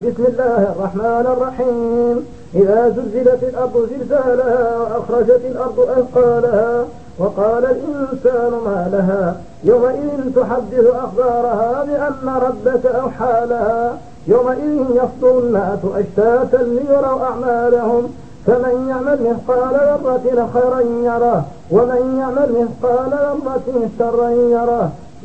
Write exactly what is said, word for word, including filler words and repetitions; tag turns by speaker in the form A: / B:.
A: بسم الله الرحمن الرحيم. إذا زلزلت الأرض زلزالها وأخرجت الأرض أثقالها وقال الإنسان ما لها يومئذ تحدث أخبارها بأن ربك أوحى لها يومئذ يصدر الناس أشتاتا ليروا أعمالهم فمن يعمل مثقال ذرة خيرا يره ومن يعمل مثقال ذرة شرا يره